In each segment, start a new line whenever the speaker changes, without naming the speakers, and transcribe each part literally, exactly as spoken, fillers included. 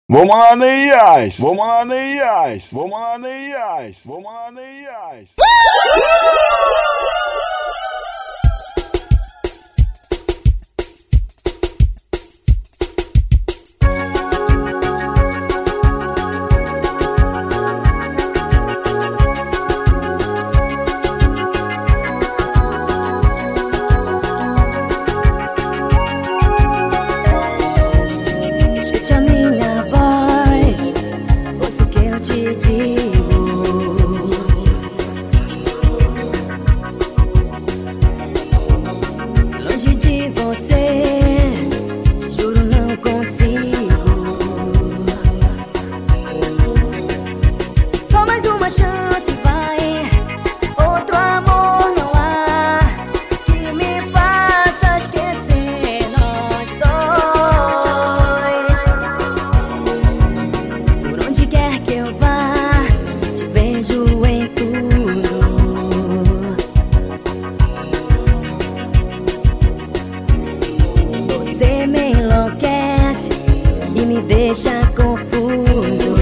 Vamos lá, Neias! Vamos lá, Neias! Vamos lá, Neias! Vamos lá, Neias!
Longe de você, te juro não consigo. Só mais uma chance, vai. Outro amor não há que me faça esquecer nós dois. Por onde quer que eu vá, te vejo em tudo. Você me enlouquece e me deixa confuso.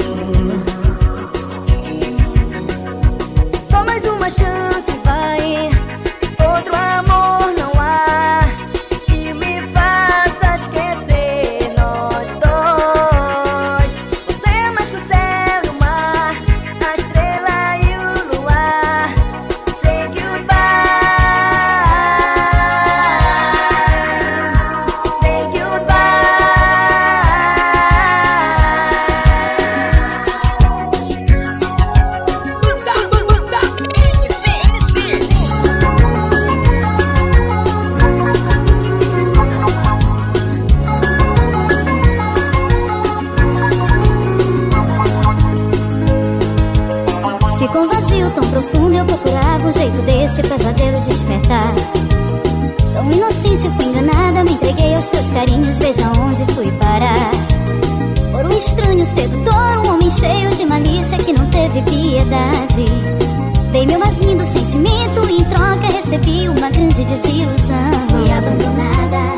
Só mais uma chance, vai. Outro amor não há que me faça esquecer nós dois. Você é mais que o céu e o mar, a estrela e o luar. Say goodbye.
Ficou um vazio tão profundo, eu procurava um jeito desse pesadelo despertar. Tão inocente, fui enganada, me entreguei aos teus carinhos, veja onde fui parar. Por um estranho sedutor, um homem cheio de malícia que não teve piedade. Dei meu mais lindo sentimento e em troca recebi uma grande desilusão. Fui abandonada,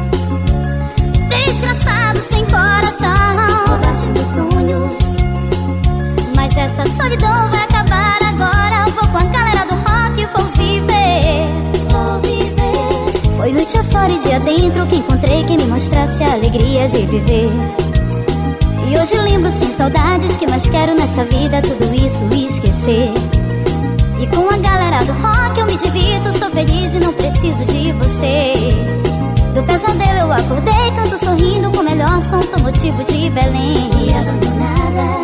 desgraçado sem coração. Roubaste meus sonhos, mas essa solidão vai acabar agora. Vou com a galera do rock e vou viver. Vou viver. Foi noite afora e dia dentro que encontrei quem me mostrasse a alegria de viver. E hoje lembro sem saudades que mais quero nessa vida tudo isso esquecer. E com a galera do rock eu me divirto, sou feliz e não preciso de você. Do pesadelo eu acordei, canto sorrindo com o melhor som automotivo de Belém. E abandonada,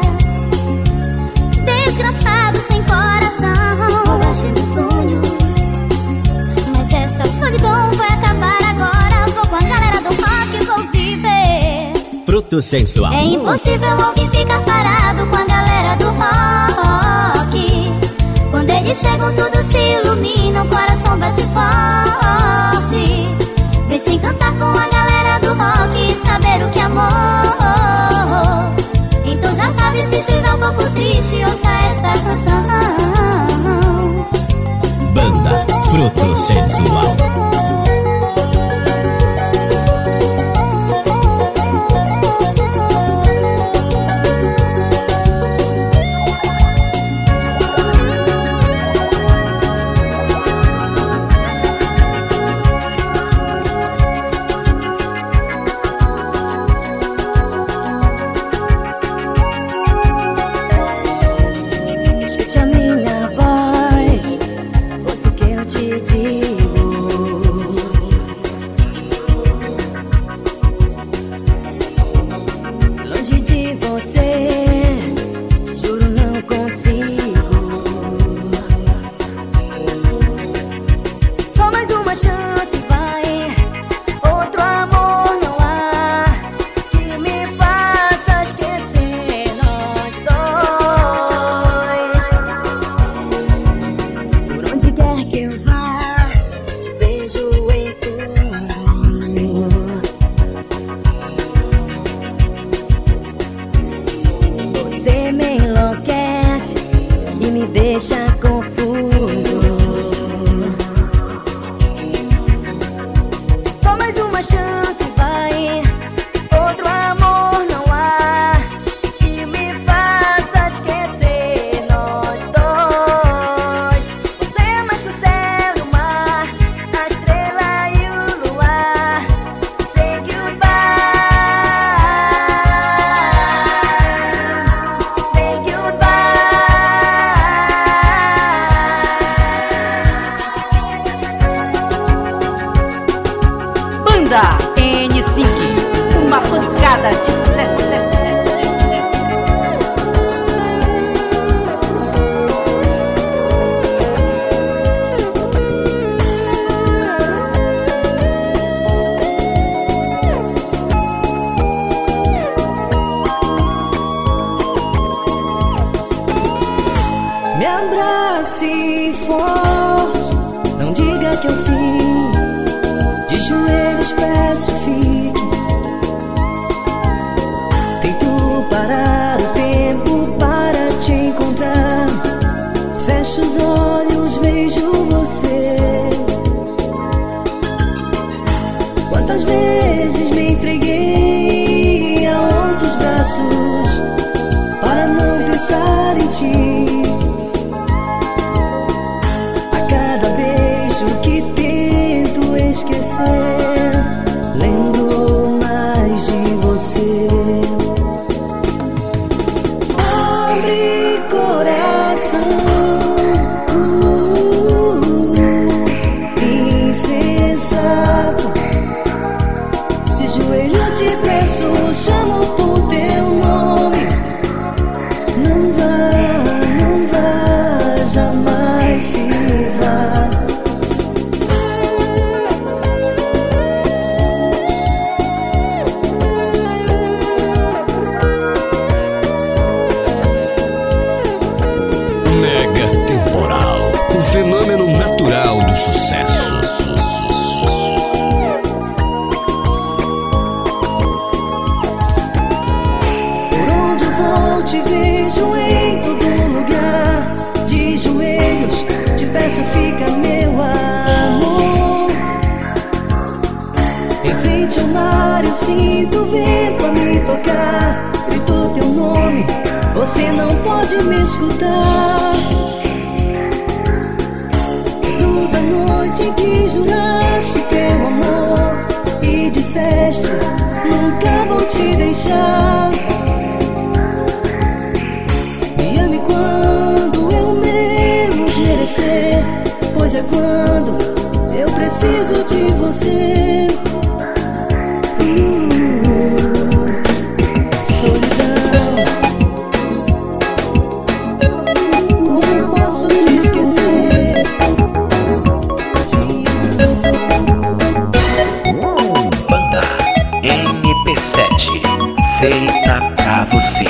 desgraçado sem coração. Roubaste meus sonhos, mas essa solidão vai acabar agora. Vou com a galera do rock e vou viver.
Fruto sensual.
É impossível alguém ficar parado com a galera do rock. Quando eles chegam tudo se ilumina, o coração bate forte. Vem se encantar com a galera do rock e saber o que é amor. Então já sabe, se estiver um pouco triste, ouça esta canção.
Banda Fruto Sensual.
Escute a minha voz, ouça o que eu te digo.
N cinco, uma pancada de sucesso.
Me abrace forte, não diga que é o fim. De joelhos peço fique. Tento parar o tempo para te encontrar. Fecho os olhos, vejo você. Quantas vezes me entreguei a outros braços para não pensar em ti. Que tento esquecer, lembro mais de você. Abre coração, uh, insensato. De joelho te peço, chamo por teu nome. Não vá, não vá, jamais se vá.
Fenômeno natural do sucesso.
Por onde vou te vejo em todo lugar. De joelhos te peço, fica meu amor. Em frente ao mar eu sinto o vento a me tocar. Grito teu nome, você não pode me escutar. Da noite que juraste teu amor e disseste, nunca vou te deixar. Me ame quando eu menos merecer, pois é quando eu preciso de você. uh, Solidão, como posso te esquecer?
M P sete, feita pra você.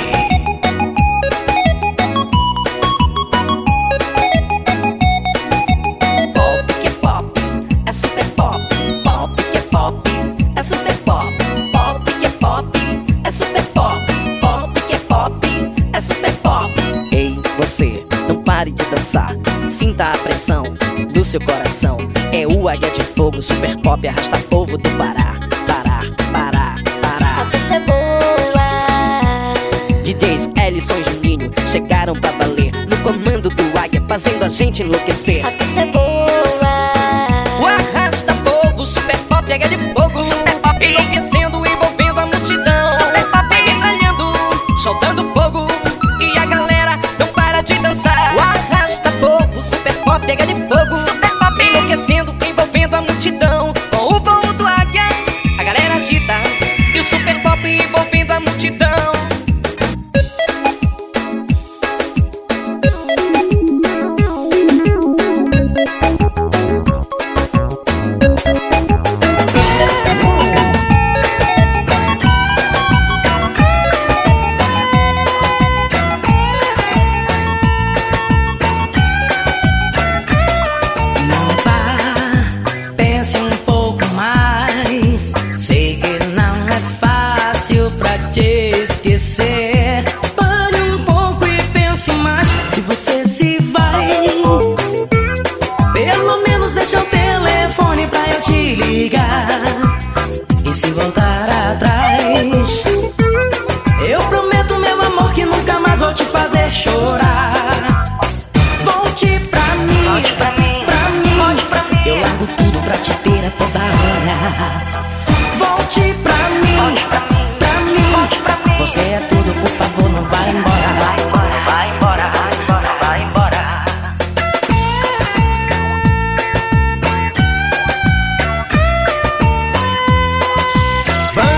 Pop que é pop, é super pop. Pop que é pop, é super pop. Pop que é pop, é super pop. Pop que é pop, é super pop. Ei, você, não pare de dançar. Sinta a pressão do seu coração. É o Águia de Fogo, super pop, arrasta povo do Pará. Pará, Pará, Pará.
A festa é boa.
D Js Ellison e Juninho chegaram pra valer no comando do Águia, fazendo a gente enlouquecer.
A festa é boa.
O arrasta povo, super pop, Águia de Fogo, enlouquecendo, envolvendo a multidão. Vai metralhando, soltando fogo, e a galera não para de dançar. O arrasta povo, super pop, Águia de Fogo, enlouquecendo, envolvendo a multidão. Com o voo do Águia, a galera agita, e o super pop envolvendo a multidão.
Pare um pouco e pense mais. Se você se vai, pelo menos deixa o telefone pra eu te ligar. E se voltar atrás, eu prometo, meu amor, que nunca mais vou te fazer chorar. Volte pra mim, volte pra mim, pra mim, volte pra mim. Eu largo tudo pra te ter a toda hora. Volte pra mim, volte pra mim. Você é tudo, por favor, não vai embora. Vai embora, vai embora, vai embora, vai embora.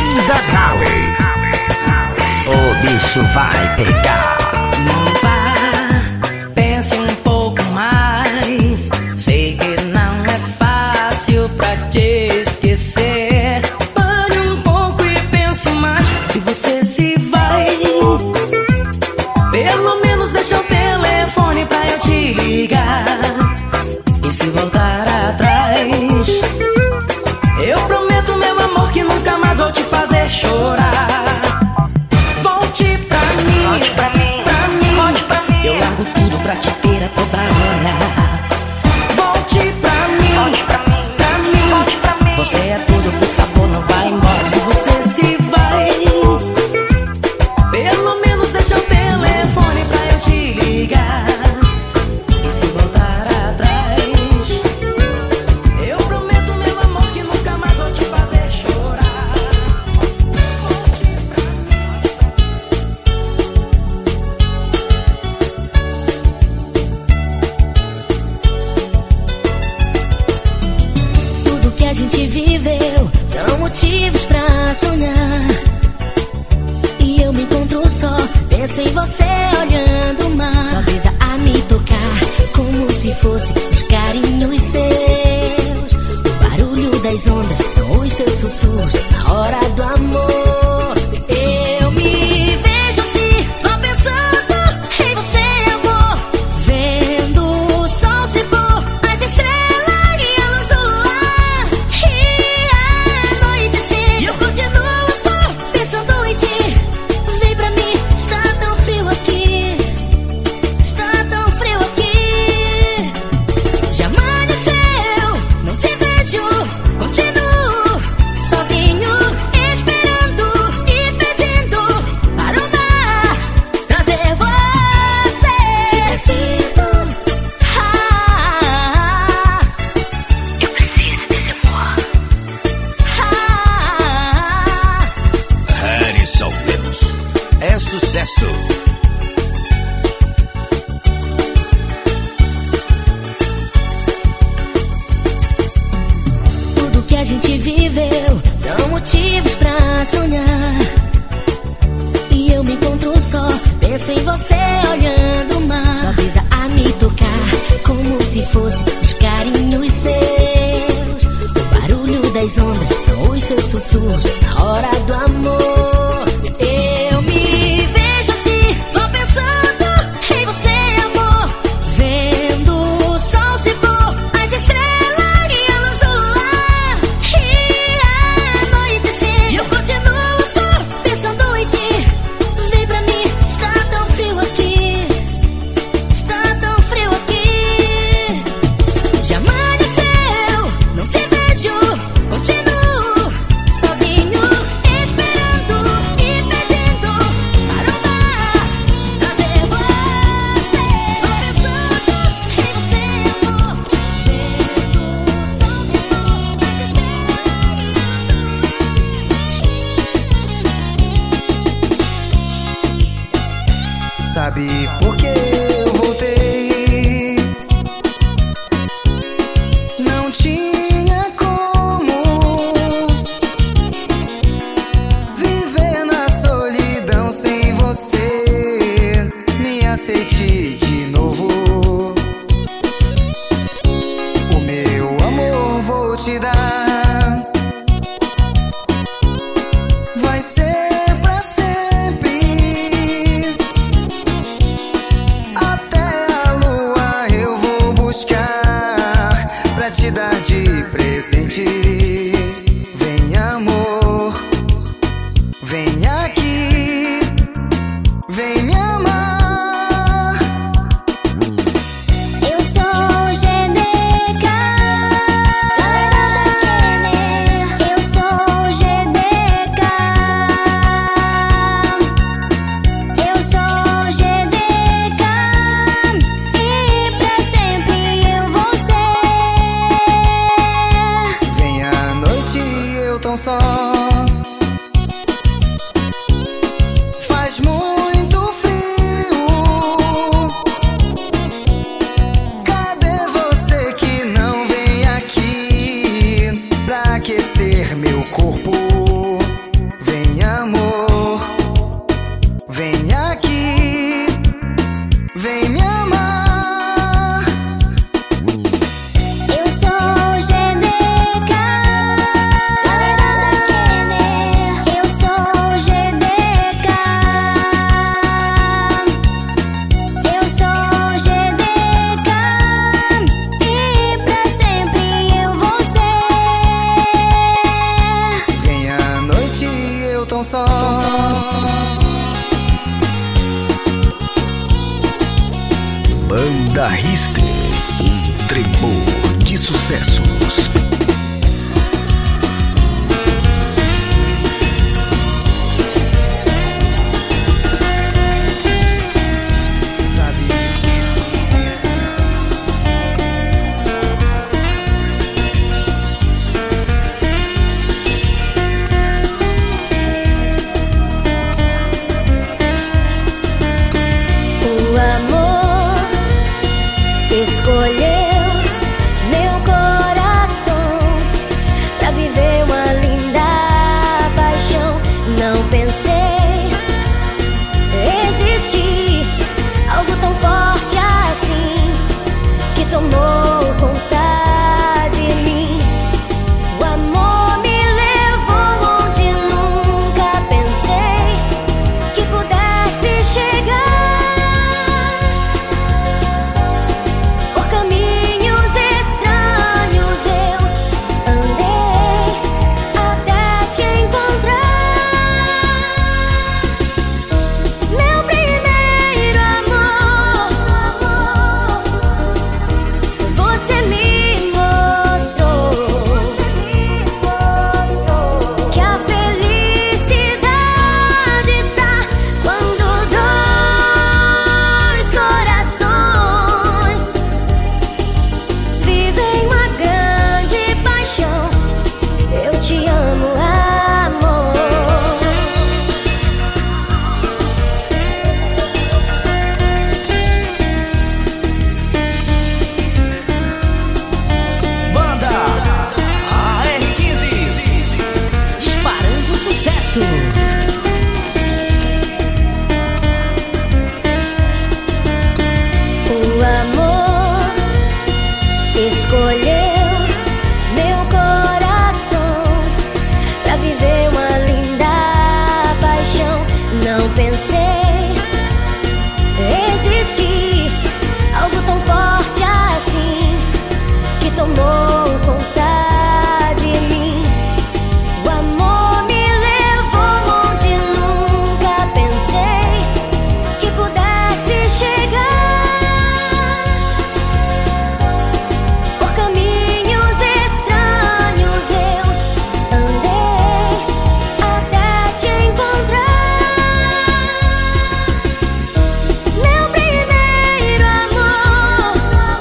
Banda Howie. O bicho vai pegar.
Não vá, pense um pouco mais. Sei que não é fácil pra te esquecer. Pare um pouco e pense mais. Se você se vai, pelo menos deixa o telefone pra eu te ligar. E se voltar atrás, eu prometo, meu amor, que nunca mais vou te fazer chorar. Volte pra mim, volte pra mim, pra mim, volte pra mim. Eu largo tudo pra te ter a toda hora. Volte pra mim, volte pra mim, pra mim, volte pra mim. Você é tudo, por favor, não vai embora. Se você se vai, pelo menos deixa o telefone pra eu te ligar. E se voltar atrás, eu prometo, meu amor, que nunca mais vou te fazer chorar.
Tudo que a gente viveu são motivos pra sonhar. E eu me encontro só, penso em você olhando o mar. Sua brisa a me tocar, como se fosse os carinhos seus. O barulho das ondas são os seus sussurros na hora do amor. Eu me vejo assim, só pensando em você, amor. Vendo o sol se pôr, as estrelas e a luz do luar. E a noite chega e eu continuo só pensando em ti. Vem pra mim, está tão frio aqui, está tão frio aqui. Já amanheceu, não te vejo, continuo sozinho, esperando e pedindo para o mar trazer você. Te preciso, ah, eu preciso desse amor. Ah,
Harrison Lemos. É sucesso.
Tudo que a gente viveu são motivos pra sonhar. E eu me encontro só, penso em você olhando o mar. Sua brisa a me tocar, como se fosse os carinhos seus. O barulho das ondas são os seus sussurros na hora do amor. Eu me vejo assim, só pensando em você, amor. Vendo o sol se pôr, as estrelas e a luz do luar. E a noite chega e eu continuo só pensando em ti. Vem pra mim, está tão frio aqui, está tão frio aqui. Já amanheceu, não te vejo, continuo sozinho, esperando e pedindo para o mar trazer você. Só pensando em você, amor. Vendo o sol se pôr, as estrelas e
Sabe por que eu voltei? Não tinha como viver na solidão sem você. Me aceite de novo. O meu amor vou te dar. Vai ser pra sempre. tão só.
Banda Rister, um tremor de sucessos.
Escolheu meu coração pra viver uma linda paixão. Não pensei existir algo tão forte assim que tomou conta de mim. O amor me levou onde nunca pensei que pudesse chegar. O amor escolheu meu coração pra viver uma linda paixão. Não pensei existir algo tão forte assim que tomou conta de mim. O amor me levou onde nunca pensei que pudesse chegar. Por caminhos estranhos eu andei até te encontrar. Meu primeiro amor,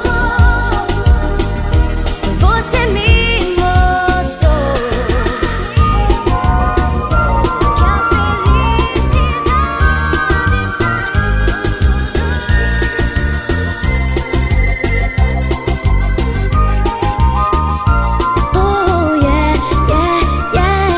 você me mostrou que a Oh yeah, yeah,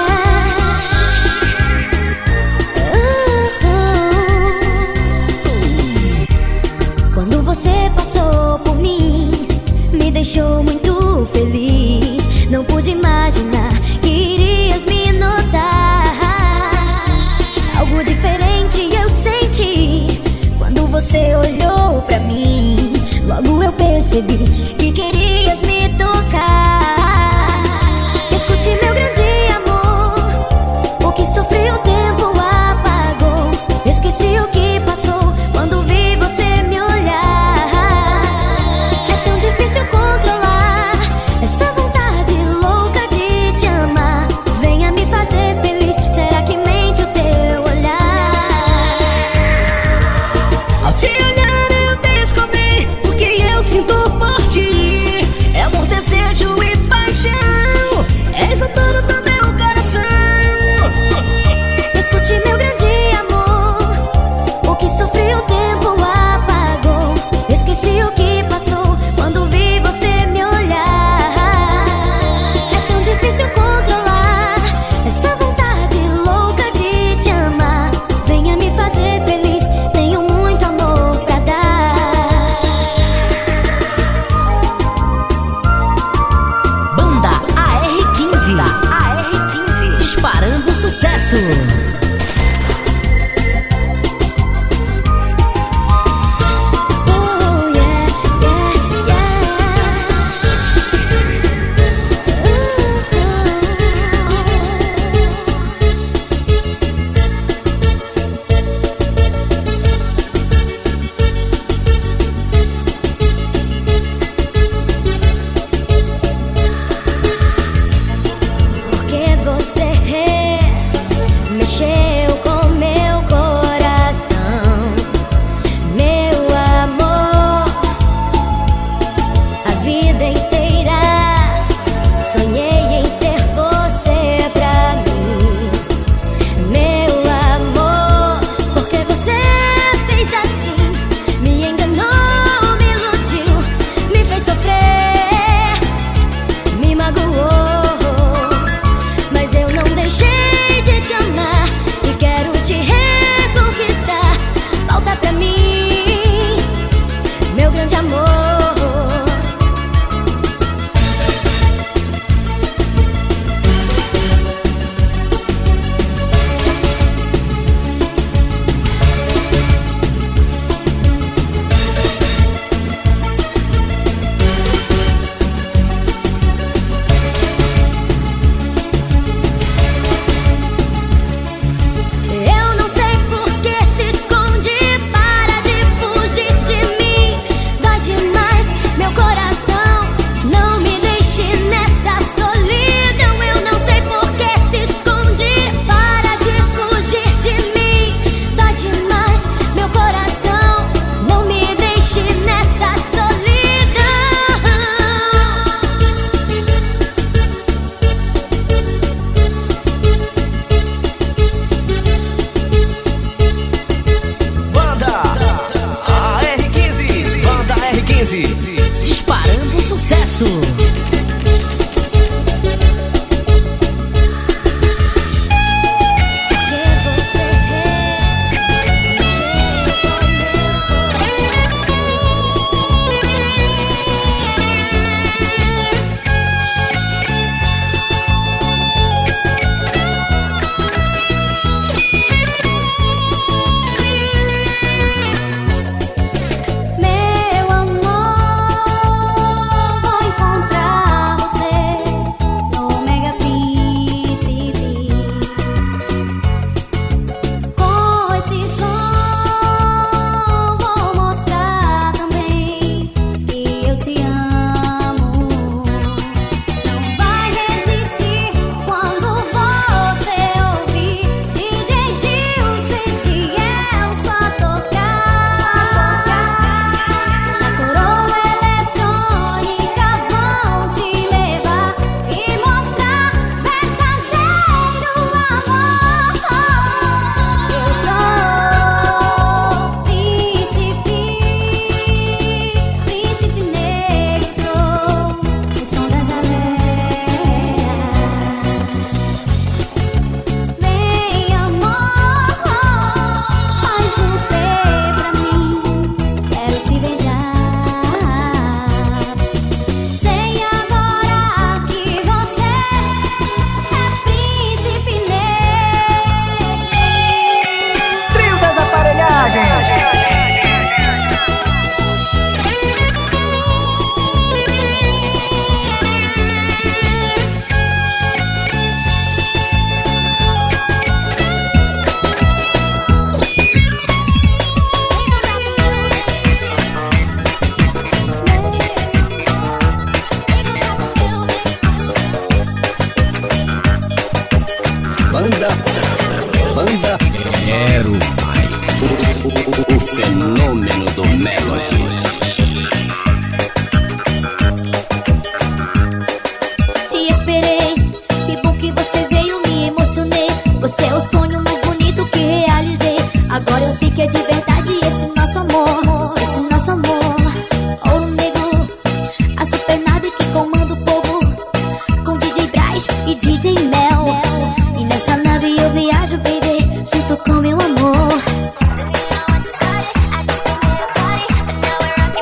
yeah. Quando você passou por mim, me deixou muito feliz. Não pude imaginar que irias me notar. Algo diferente eu senti quando você olhou pra mim. Logo eu percebi que querias me tocar. Escute, meu grande amor, o que sofri o tempo apagou. Esqueci o que passou quando vi você me olhar. É tão difícil controlar essa vontade louca de te amar. Venha me fazer feliz, será que mente o teu olhar? Ao te olhar eu descobri o que eu sinto por ti. É amor, desejo e paixão. És a dona do meu coração. Escute, meu grande amor, o que sofri o tempo apagou. Esqueci o que passou quando vi você me olhar. É tão difícil controlar essa vontade louca de te amar. Venha me fazer feliz, tenho muito amor pra dar.
Banda A R quinze, A R quinze, disparando sucesso.
Oh yeah, yeah, yeah.
sucesso.
Banda, banda, quero mais. O, o, o fenômeno do Melody.
Te esperei, que bom que você veio, me emocionei. Você é o sonho mais bonito que realizei. Agora eu sei que é de verdade esse nosso amor, esse nosso amor. Ouro Negro, a super nave que comanda o povo, com D J Braz e D J Mel. E nessa nave eu viajo, baby, junto com meu amor.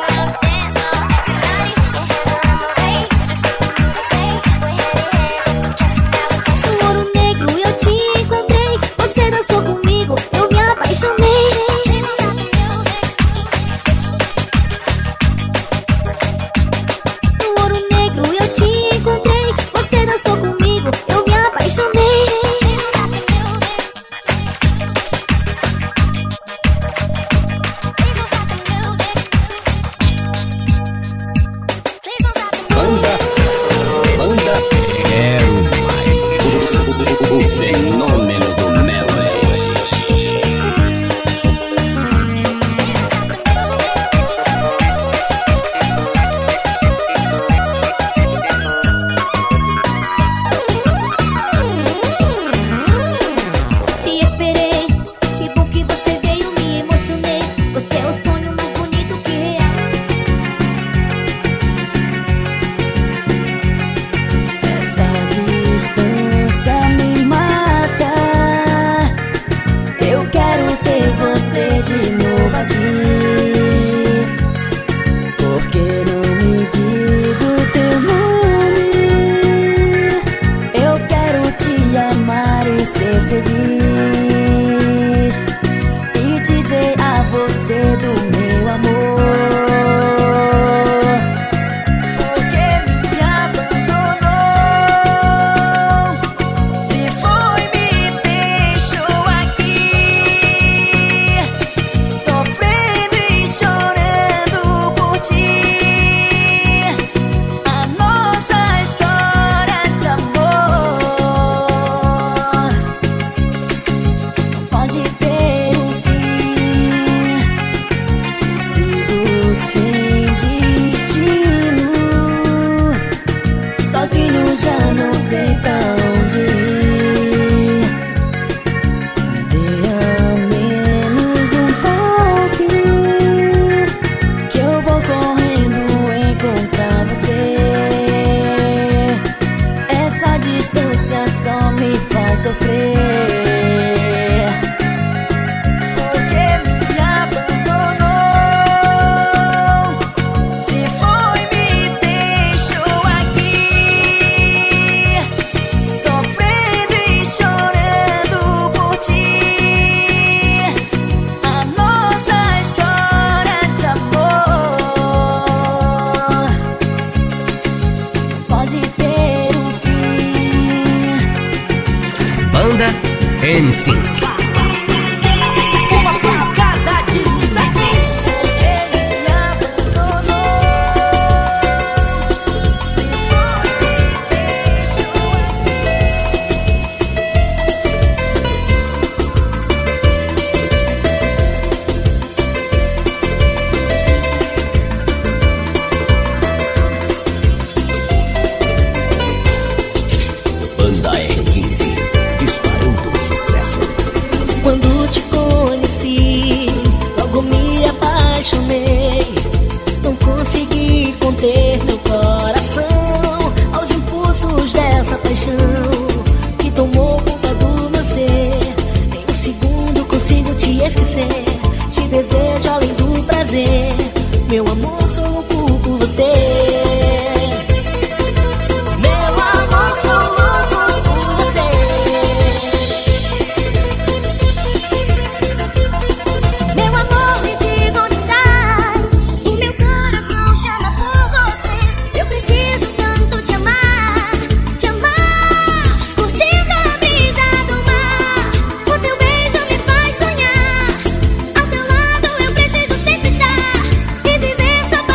N cinco.
Uma facada de sucesso. Ele me abandonou. Se for, deixou
Banda R quinze, disparando sucesso.
Quando te conheci, logo me apaixonei. Não consegui conter meu coração aos impulsos dessa paixão que tomou conta do meu ser. Em um segundo consigo te esquecer. Te desejo além do prazer. Meu amor, sou louco por você. Meu amor, sou louco por você.
Meu amor, me diga onde estás. O meu coração chama por você. Eu preciso tanto te amar, te amar, curtindo a brisa do mar. O teu beijo me faz sonhar. Ao teu lado eu preciso sempre estar e viver só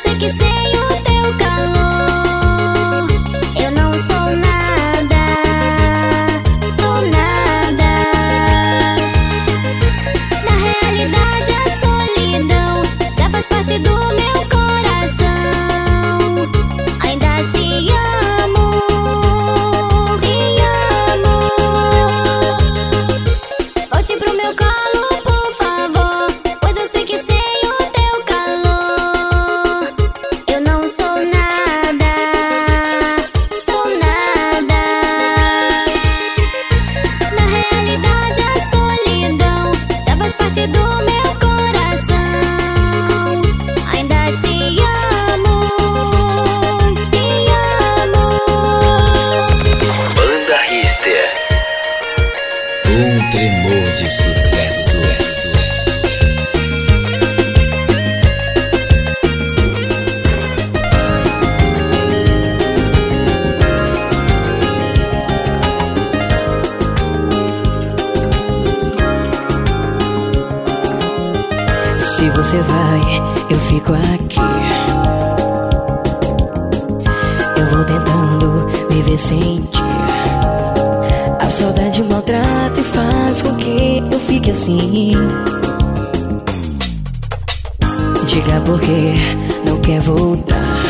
sei que sem o teu calor eu não sou nada, sou nada. Na realidade a solidão já faz parte do meu coração. Ainda te amo, te amo. Volte pro meu colo, por favor, pois eu sei que sem o teu calor eu não sou nada, sou nada. Na realidade a solidão já faz parte do meu coração. Ainda te amo, te amo.
Banda Richter. Um tremor de sucesso.
Se você vai, eu fico aqui. Eu vou tentando viver sem ti. A saudade maltrata e faz com que eu fique assim. Diga por que não quer voltar.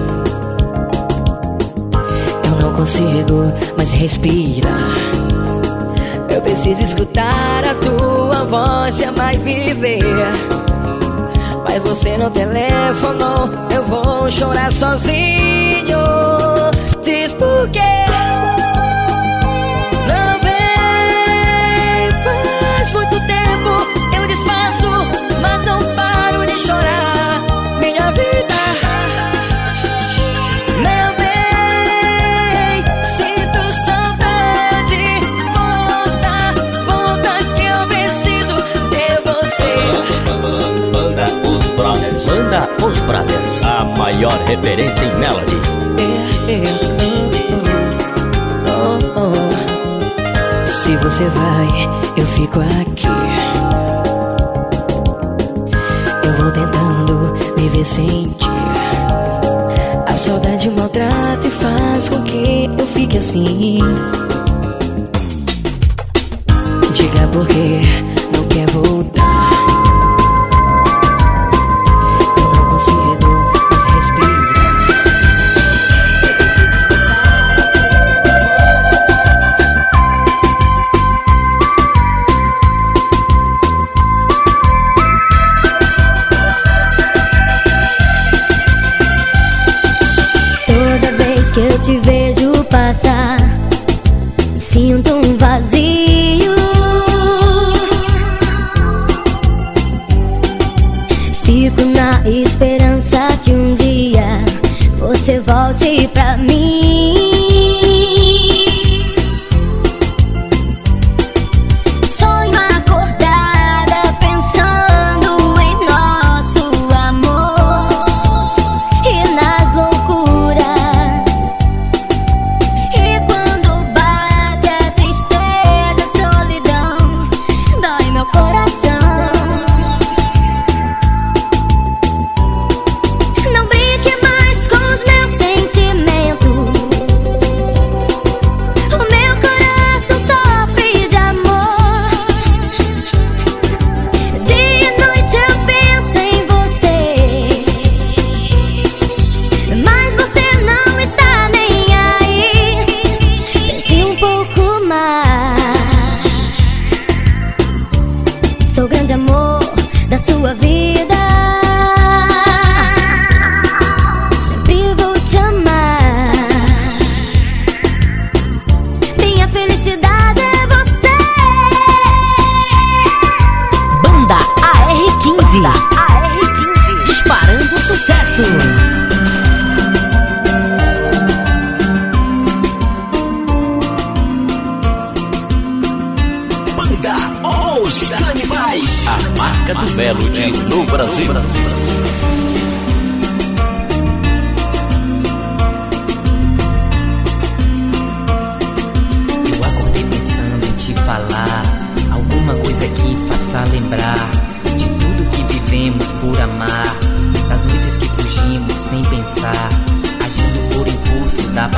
Eu não consigo mais respirar. Eu preciso escutar a tua voz e amar e viver. Mas você não telefonou, eu vou chorar sozinho. Diz por quê não vem? Faz muito tempo eu disfarço, mas não paro de chorar. Minha vida, meu bem, sinto saudade. Volta, volta que eu preciso ter você.
Banda Os Brothers. Banda Os Brothers, a maior referência em melody.
Oh, oh. Se você vai, eu fico aqui. Eu vou tentando viver sem ti. A saudade maltrata e faz com que eu fique assim. Diga por que não quer voltar. Eu não consigo mais respirar.
Toda vez que eu te vejo passar, sinto um vazio. Fico na esperança que um dia você volte pra mim. Sonho acordada pensando em nosso amor e nas loucuras. E quando bate a tristeza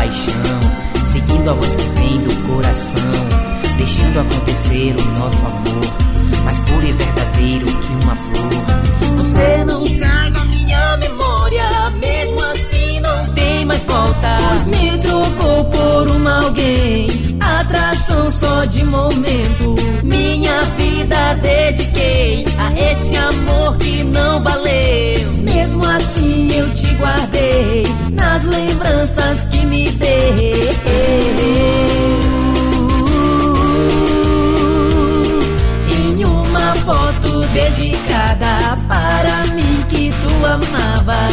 paixão, seguindo a voz que vem do coração, deixando acontecer o nosso amor, mais puro e verdadeiro que uma flor. Você não sai da minha memória, mesmo assim não tem mais volta. Pois me trocou por uma alguém, atração só de momento. Minha vida dediquei a esse amor que não valeu. Mesmo assim eu te guardei nas lembranças que me deu. Em uma foto dedicada para mim que tu amava.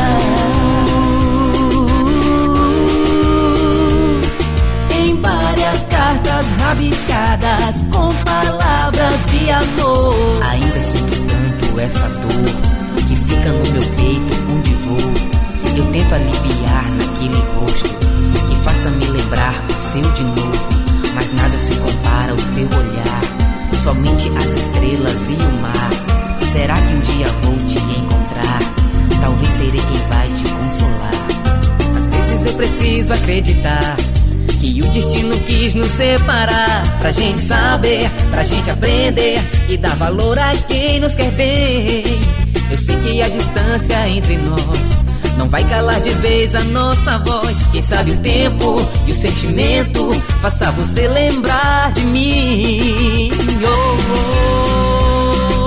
Em várias cartas rabiscadas com palavras de amor. Ainda sinto tanto essa dor que fica no meu peito onde vou. Eu tento aliviar naquele rosto que faça me lembrar o seu de novo, mas nada se compara ao seu olhar, somente as estrelas e o mar. Será que um dia vou te encontrar? Talvez serei quem vai te consolar. Às vezes eu preciso acreditar que o destino quis nos separar, pra gente saber, pra gente aprender e dar valor a quem nos quer bem. Eu sei que a distância entre nós não vai calar de vez a nossa voz. Quem sabe o tempo e o sentimento faça você lembrar de mim. Oh, oh,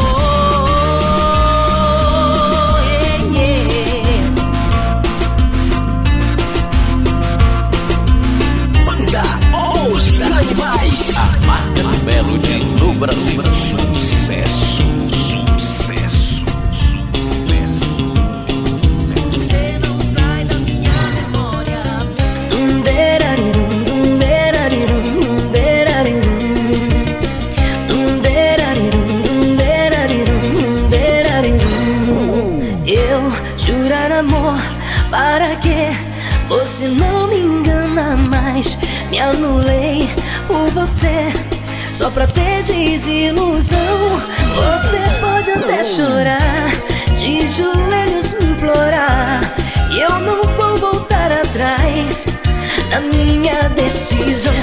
oh, yeah, yeah.
Banda Os Animais, a marca do Melody no Brasil. Sucesso.
Para que você não me engana mais? Me anulei por você, só pra ter desilusão. Você pode até chorar, de joelhos me implorar, e eu não vou voltar atrás na minha decisão.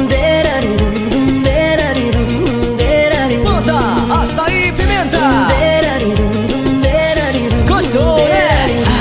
Banda Açaí Pimenta. Gostou, né?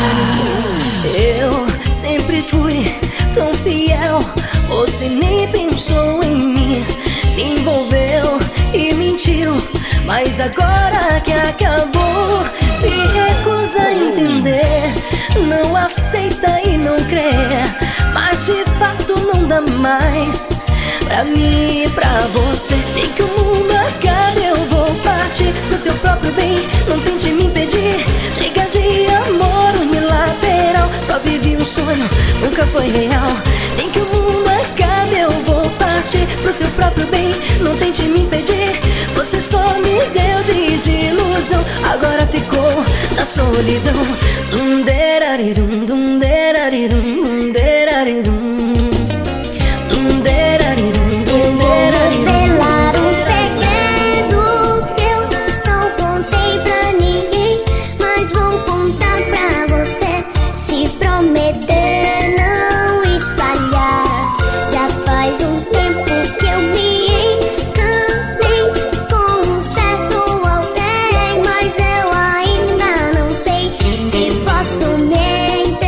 Fui tão fiel, você nem pensou em mim, me envolveu e mentiu, mas agora que acabou, se recusa a entender, não aceita e não crê, mas de fato não dá mais pra mim e pra você. Tem que o mundo acabe, eu vou partir pro seu próprio bem, não tente me impedir. Chega de amor unilateral, só vivi um sonho, nunca foi real. Nem que o mundo acabe, eu vou partir pro seu próprio bem, não tente me impedir. Você só me deu desilusão, agora ficou na solidão. Dum derarirum, dum derarirum, dum derarirum, dum derarirum, dum derarirum.
Revelar um segredo que eu não contei pra ninguém, mas vou contar pra você. Se prometer não espalhar, já faz um tempo que eu me encanei com um certo alguém, mas eu ainda não sei se posso me entregar.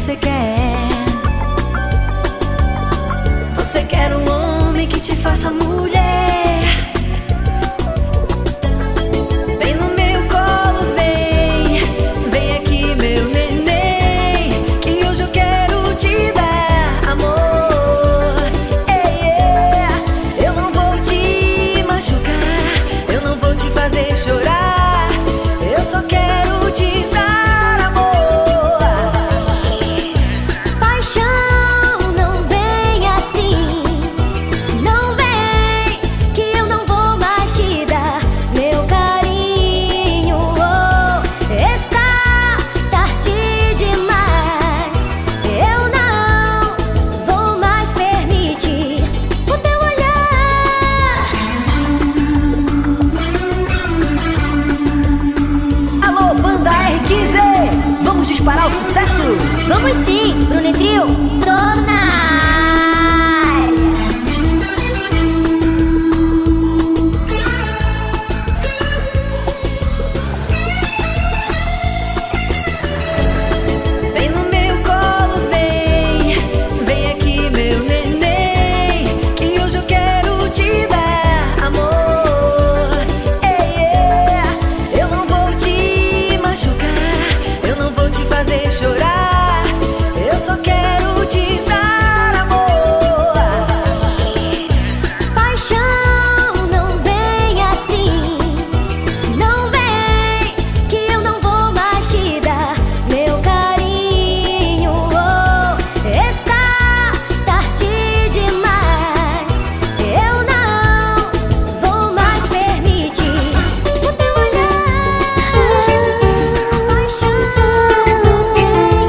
você quer? Você quer um homem que te faça mulher? Vem no meu colo, vem, vem aqui meu neném, que hoje eu quero te dar amor. Ei, ei, eu não vou te machucar, eu não vou te fazer chorar, eu só quero te dar amor.
Paixão, não vem assim, não vem, que eu não vou mais te dar meu carinho. Oh, está tarde demais, eu não vou mais permitir o teu olhar.
Alô, banda R quinze, vamos disparar o sucesso?
Vamos sim, Brunetril, torna!
Vem no meu colo, vem, vem aqui meu neném, que hoje eu quero te dar amor. Ei, ei, eu não vou te machucar, eu não vou te fazer chorar, eu só quero te dar amor.
Paixão, não vem assim, não vem, que eu não vou mais te dar meu carinho. Oh, está tarde demais, eu não vou mais permitir o teu olhar. Paixão, não vem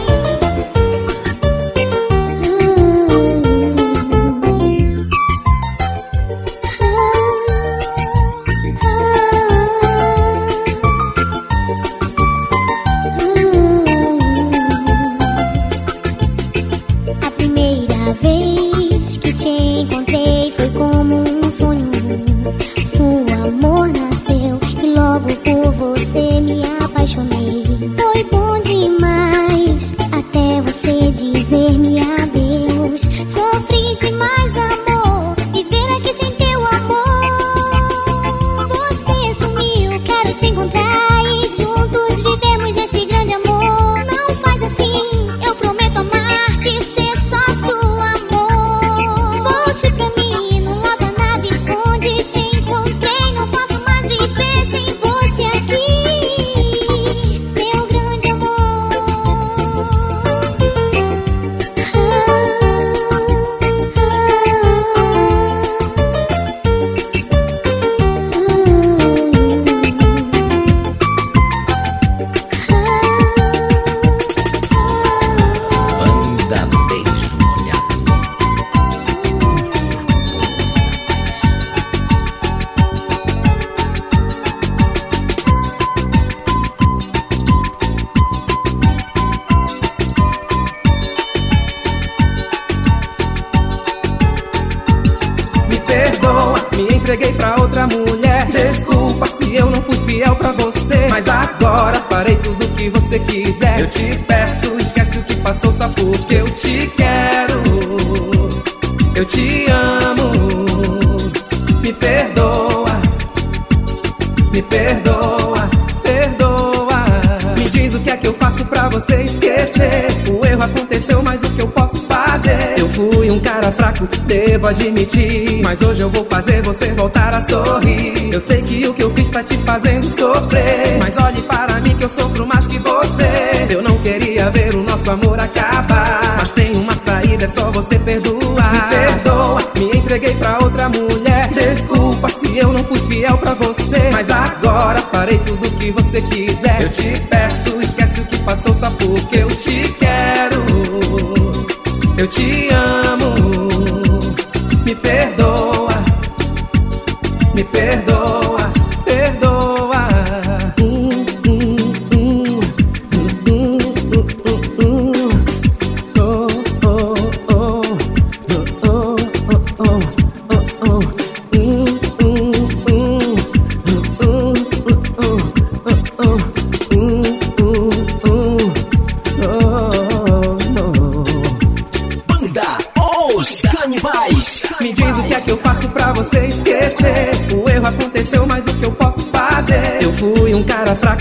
A primeira vez que te encontrei foi como um sonho. O amor nasceu e logo por você me apaixonei. Foi bom demais até você dizer-me adeus. Sofri demais, amor, viver aqui sem teu amor. Você sumiu, quero te encontrar e juntos vivemos esse grande amor. Não faz assim, eu prometo amar-te, ser só seu amor. Volte pra mim, não lava nada, esconde. Te encontrei, não posso mais viver sem você aqui, meu grande amor.
Banda Beijo Molhado.
Me perdoa, me entreguei pra outra mulher. Desculpa se eu não fui fiel pra você, mas agora farei tudo o que você quiser. Eu te peço, esquece o que passou só porque eu te quero. Eu te amo. Me perdoa, me perdoa, perdoa. Me diz o que é que eu faço pra você esquecer. O erro aconteceu, mas o que eu posso fazer? Eu fui um cara fraco, devo admitir, mas hoje eu vou fazer você voltar a sorrir. Eu sei que o que eu fiz tá te fazendo sofrer, mas olhe para mim que eu sofro mais que você. Eu não queria ver o nosso amor acabar, mas tem uma saída, é só você perdoar. Me perdoa, me entreguei pra outra mulher. Desculpa se eu não fui fiel pra você, mas agora farei tudo o que você quiser. Eu te peço, esquece o que passou só porque eu te quero. Eu te amo. Me perdoa, me perdoa, perdoa. Hum, hum, hum, hum, hum, hum, hum. Oh, oh, oh, oh, oh, oh, oh, oh. Hum, hum, hum, hum, hum, oh, oh, oh. Hum, hum, hum, oh.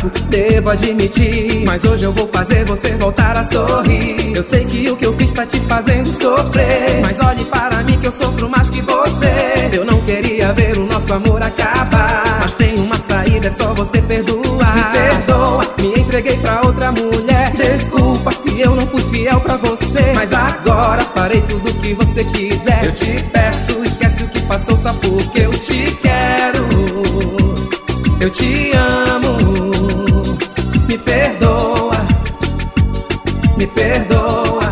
fraco, devo admitir. Mas hoje eu vou fazer você voltar a sorrir. Eu sei que o que eu fiz tá te fazendo sofrer, mas olhe para mim que eu sofro mais que você. Eu não queria ver o nosso amor acabar, mas tem uma saída, é só você perdoar. Me perdoa, me entreguei pra outra mulher. Desculpa se eu não fui fiel pra você, mas agora farei tudo o que você quiser. Eu te peço, esquece o que passou só porque eu te quero. Eu te amo. Me perdoa, me perdoa.